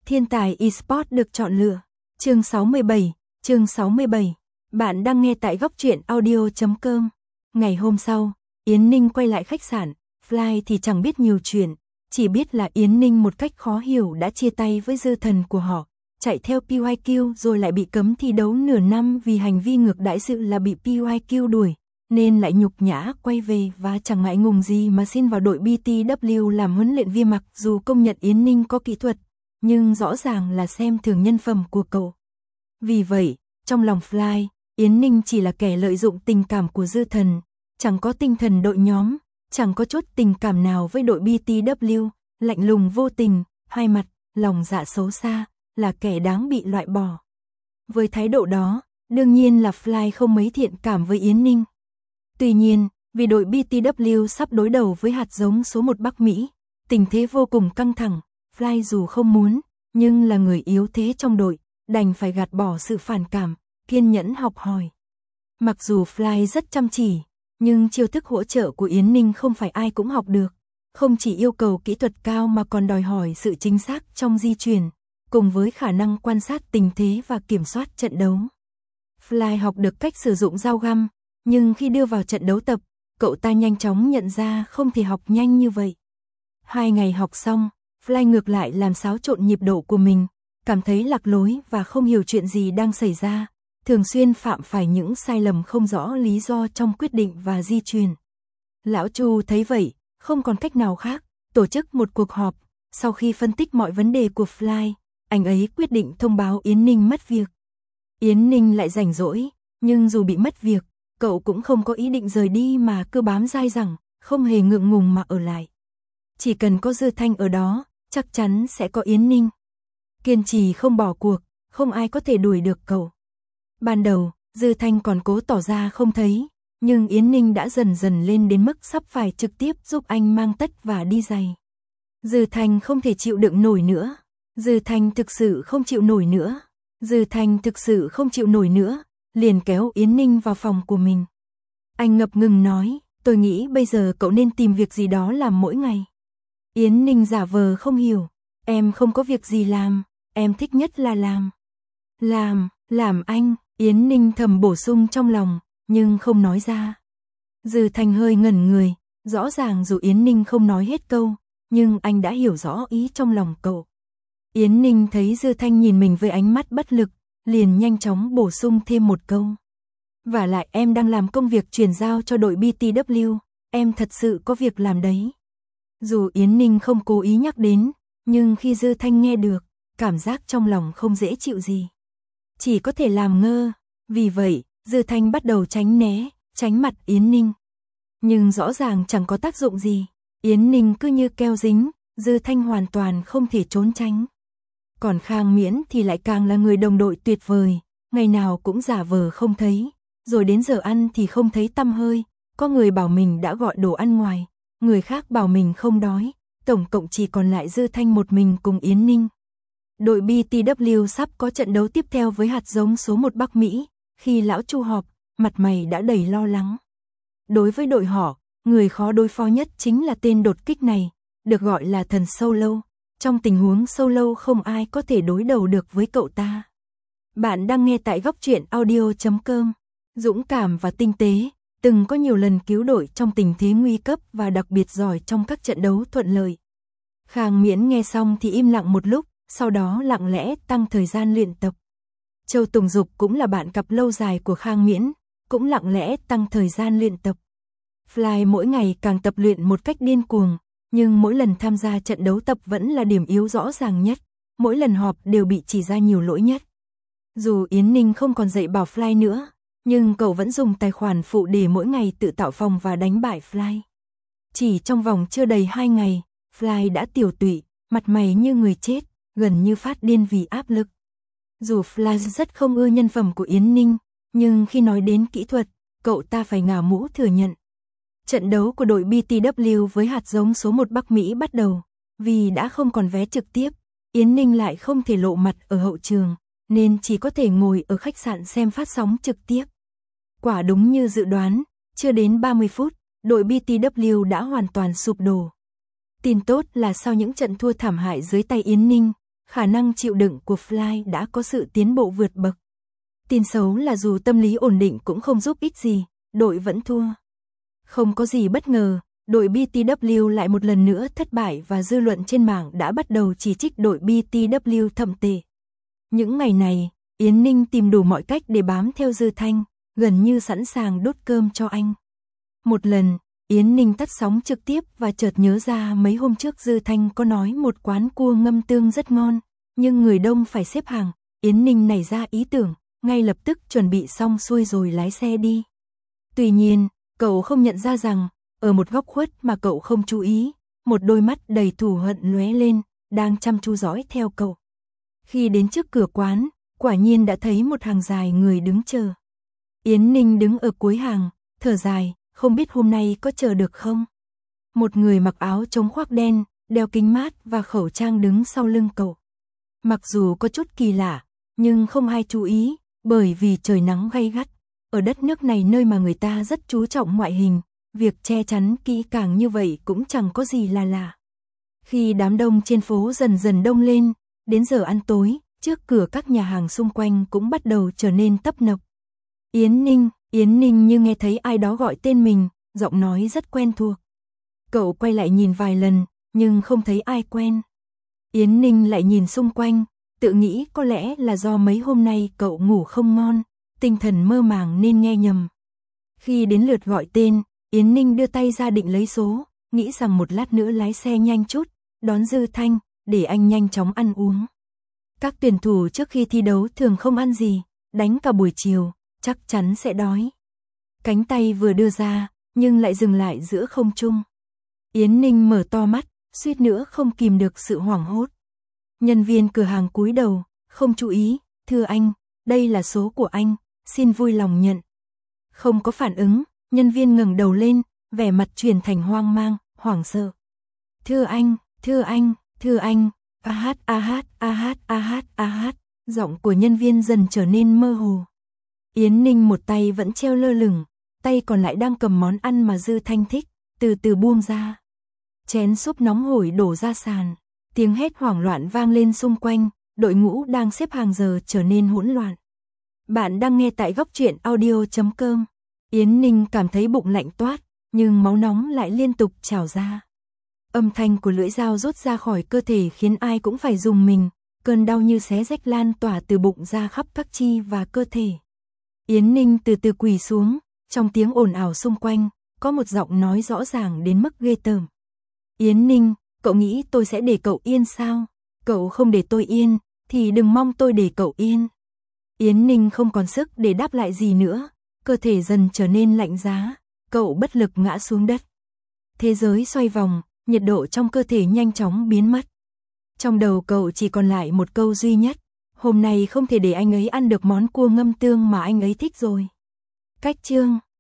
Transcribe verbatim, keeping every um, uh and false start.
Thiên tài eSports được chọn lựa. Chương sáu mươi bảy, chương sáu mươi bảy. Bạn đang nghe tại góc truyện audio chấm com. Ngày hôm sau, Yến Ninh quay lại khách sạn, Fly thì chẳng biết nhiều chuyện, chỉ biết là Yến Ninh một cách khó hiểu đã chia tay với dư thần của họ, chạy theo pê i quy rồi lại bị cấm thi đấu nửa năm vì hành vi ngược đãi sự là bị pê i quy đuổi, nên lại nhục nhã quay về và chẳng ngại ngùng gì mà xin vào đội bê tê vê làm huấn luyện viên. Mặc dù công nhận Yến Ninh có kỹ thuật, nhưng rõ ràng là xem thường nhân phẩm của cậu. Vì vậy, trong lòng Fly, Yến Ninh chỉ là kẻ lợi dụng tình cảm của dư thần, chẳng có tinh thần đội nhóm, chẳng có chút tình cảm nào với đội bê tê vê, lạnh lùng vô tình, hai mặt, lòng dạ xấu xa, là kẻ đáng bị loại bỏ. Với thái độ đó, đương nhiên là Fly không mấy thiện cảm với Yến Ninh. Tuy nhiên, vì đội bê tê vê sắp đối đầu với hạt giống số một Bắc Mỹ, tình thế vô cùng căng thẳng, Fly dù không muốn, nhưng là người yếu thế trong đội, đành phải gạt bỏ sự phản cảm, kiên nhẫn học hỏi. Mặc dù Fly rất chăm chỉ, nhưng chiêu thức hỗ trợ của Yến Ninh không phải ai cũng học được, không chỉ yêu cầu kỹ thuật cao mà còn đòi hỏi sự chính xác trong di chuyển, cùng với khả năng quan sát tình thế và kiểm soát trận đấu. Fly học được cách sử dụng dao găm, nhưng khi đưa vào trận đấu tập, cậu ta nhanh chóng nhận ra không thể học nhanh như vậy. Hai ngày học xong, Fly ngược lại làm xáo trộn nhịp độ của mình, cảm thấy lạc lối và không hiểu chuyện gì đang xảy ra, thường xuyên phạm phải những sai lầm không rõ lý do trong quyết định và di chuyển. Lão Chu thấy vậy, không còn cách nào khác, tổ chức một cuộc họp, sau khi phân tích mọi vấn đề của Fly, anh ấy quyết định thông báo Yến Ninh mất việc. Yến Ninh lại rảnh rỗi, nhưng dù bị mất việc, cậu cũng không có ý định rời đi mà cứ bám dai dẳng, không hề ngượng ngùng mà ở lại. Chỉ cần có Dư Thanh ở đó, chắc chắn sẽ có Yến Ninh. Kiên trì không bỏ cuộc, không ai có thể đuổi được cậu. Ban đầu, Dư Thanh còn cố tỏ ra không thấy, nhưng Yến Ninh đã dần dần lên đến mức sắp phải trực tiếp giúp anh mang tất và đi giày. Dư Thanh không thể chịu đựng nổi nữa. Dư Thanh thực sự không chịu nổi nữa. Dư Thanh thực sự không chịu nổi nữa, liền kéo Yến Ninh vào phòng của mình. Anh ngập ngừng nói, tôi nghĩ bây giờ cậu nên tìm việc gì đó làm mỗi ngày. Yến Ninh giả vờ không hiểu, em không có việc gì làm, em thích nhất là làm. Làm, làm anh, Yến Ninh thầm bổ sung trong lòng, nhưng không nói ra. Dư Thanh hơi ngẩn người, rõ ràng dù Yến Ninh không nói hết câu, nhưng anh đã hiểu rõ ý trong lòng cậu. Yến Ninh thấy Dư Thanh nhìn mình với ánh mắt bất lực, liền nhanh chóng bổ sung thêm một câu. Vả lại em đang làm công việc chuyển giao cho đội bê tê vê, em thật sự có việc làm đấy. Dù Yến Ninh không cố ý nhắc đến, nhưng khi Dư Thanh nghe được, cảm giác trong lòng không dễ chịu gì. Chỉ có thể làm ngơ, vì vậy, Dư Thanh bắt đầu tránh né, tránh mặt Yến Ninh. Nhưng rõ ràng chẳng có tác dụng gì, Yến Ninh cứ như keo dính, Dư Thanh hoàn toàn không thể trốn tránh. Còn Khang Miễn thì lại càng là người đồng đội tuyệt vời, ngày nào cũng giả vờ không thấy, rồi đến giờ ăn thì không thấy tăm hơi, có người bảo mình đã gọi đồ ăn ngoài, người khác bảo mình không đói, tổng cộng chỉ còn lại Dư Thanh một mình cùng Yến Ninh. Đội bê tê vê sắp có trận đấu tiếp theo với hạt giống số một Bắc Mỹ, khi lão Chu họp, mặt mày đã đầy lo lắng. Đối với đội họ, người khó đối phó nhất chính là tên đột kích này, được gọi là thần Solo. Trong tình huống solo không ai có thể đối đầu được với cậu ta. Bạn đang nghe tại góc truyện audio chấm com. Dũng cảm và tinh tế, từng có nhiều lần cứu đội trong tình thế nguy cấp và đặc biệt giỏi trong các trận đấu thuận lợi. Khang Miễn nghe xong thì im lặng một lúc, sau đó lặng lẽ tăng thời gian luyện tập. Châu Tùng Dục cũng là bạn cặp lâu dài của Khang Miễn, cũng lặng lẽ tăng thời gian luyện tập. Fly mỗi ngày càng tập luyện một cách điên cuồng, nhưng mỗi lần tham gia trận đấu tập vẫn là điểm yếu rõ ràng nhất, mỗi lần họp đều bị chỉ ra nhiều lỗi nhất. Dù Yến Ninh không còn dạy bảo Fly nữa, nhưng cậu vẫn dùng tài khoản phụ để mỗi ngày tự tạo phòng và đánh bại Fly. Chỉ trong vòng chưa đầy hai ngày, Fly đã tiểu tụy, mặt mày như người chết, gần như phát điên vì áp lực. Dù Fly rất không ưa nhân phẩm của Yến Ninh, nhưng khi nói đến kỹ thuật, cậu ta phải ngả mũ thừa nhận. Trận đấu của đội bê tê vê với hạt giống số một Bắc Mỹ bắt đầu, vì đã không còn vé trực tiếp, Yến Ninh lại không thể lộ mặt ở hậu trường, nên chỉ có thể ngồi ở khách sạn xem phát sóng trực tiếp. Quả đúng như dự đoán, chưa đến ba mươi phút, đội bê tê vê đã hoàn toàn sụp đổ. Tin tốt là sau những trận thua thảm hại dưới tay Yến Ninh, khả năng chịu đựng của Fly đã có sự tiến bộ vượt bậc. Tin xấu là dù tâm lý ổn định cũng không giúp ích gì, đội vẫn thua. Không có gì bất ngờ, đội bê tê vê lại một lần nữa thất bại và dư luận trên mạng đã bắt đầu chỉ trích đội bê tê vê thậm tệ. Những ngày này, Yến Ninh tìm đủ mọi cách để bám theo Dư Thanh, gần như sẵn sàng đốt cơm cho anh. Một lần, Yến Ninh tắt sóng trực tiếp và chợt nhớ ra mấy hôm trước Dư Thanh có nói một quán cua ngâm tương rất ngon, nhưng người đông phải xếp hàng. Yến Ninh nảy ra ý tưởng, ngay lập tức chuẩn bị xong xuôi rồi lái xe đi. Tuy nhiên, cậu không nhận ra rằng, ở một góc khuất mà cậu không chú ý, một đôi mắt đầy thù hận lóe lên, đang chăm chú dõi theo cậu. Khi đến trước cửa quán, quả nhiên đã thấy một hàng dài người đứng chờ. Yến Ninh đứng ở cuối hàng, thở dài, không biết hôm nay có chờ được không. Một người mặc áo chống khoác đen, đeo kính mát và khẩu trang đứng sau lưng cậu. Mặc dù có chút kỳ lạ, nhưng không ai chú ý, bởi vì trời nắng gay gắt. Ở đất nước này nơi mà người ta rất chú trọng ngoại hình, việc che chắn kỹ càng như vậy cũng chẳng có gì là lạ. Khi đám đông trên phố dần dần đông lên, đến giờ ăn tối, trước cửa các nhà hàng xung quanh cũng bắt đầu trở nên tấp nập. Yến Ninh, Yến Ninh như nghe thấy ai đó gọi tên mình, giọng nói rất quen thuộc. Cậu quay lại nhìn vài lần, nhưng không thấy ai quen. Yến Ninh lại nhìn xung quanh, tự nghĩ có lẽ là do mấy hôm nay cậu ngủ không ngon, tinh thần mơ màng nên nghe nhầm. Khi đến lượt gọi tên, Yến Ninh đưa tay ra định lấy số, nghĩ rằng một lát nữa lái xe nhanh chút, đón Dư Thanh, để anh nhanh chóng ăn uống. Các tuyển thủ trước khi thi đấu thường không ăn gì, đánh cả buổi chiều, chắc chắn sẽ đói. Cánh tay vừa đưa ra, nhưng lại dừng lại giữa không trung. Yến Ninh mở to mắt, suýt nữa không kìm được sự hoảng hốt. Nhân viên cửa hàng cúi đầu, không chú ý, thưa anh, đây là số của anh, xin vui lòng nhận. Không có phản ứng, nhân viên ngẩng đầu lên, vẻ mặt chuyển thành hoang mang, hoảng sợ. Thưa anh, thưa anh, thưa anh, a hát a hát a hát a hát a hát, giọng của nhân viên dần trở nên mơ hồ. Yến Ninh một tay vẫn treo lơ lửng, tay còn lại đang cầm món ăn mà Dư Thanh thích, từ từ buông ra. Chén súp nóng hổi đổ ra sàn, tiếng hét hoảng loạn vang lên xung quanh, đội ngũ đang xếp hàng giờ trở nên hỗn loạn. Bạn đang nghe tại góc truyện audio chấm com. Yến Ninh cảm thấy bụng lạnh toát, nhưng máu nóng lại liên tục trào ra. Âm thanh của lưỡi dao rút ra khỏi cơ thể khiến ai cũng phải rùng mình, cơn đau như xé rách lan tỏa từ bụng ra khắp các chi và cơ thể. Yến Ninh từ từ quỳ xuống, trong tiếng ồn ào xung quanh, có một giọng nói rõ ràng đến mức ghê tởm. Yến Ninh, cậu nghĩ tôi sẽ để cậu yên sao? Cậu không để tôi yên, thì đừng mong tôi để cậu yên. Yến Ninh không còn sức để đáp lại gì nữa, cơ thể dần trở nên lạnh giá, cậu bất lực ngã xuống đất. Thế giới xoay vòng, nhiệt độ trong cơ thể nhanh chóng biến mất. Trong đầu cậu chỉ còn lại một câu duy nhất, hôm nay không thể để anh ấy ăn được món cua ngâm tương mà anh ấy thích rồi. Cách chương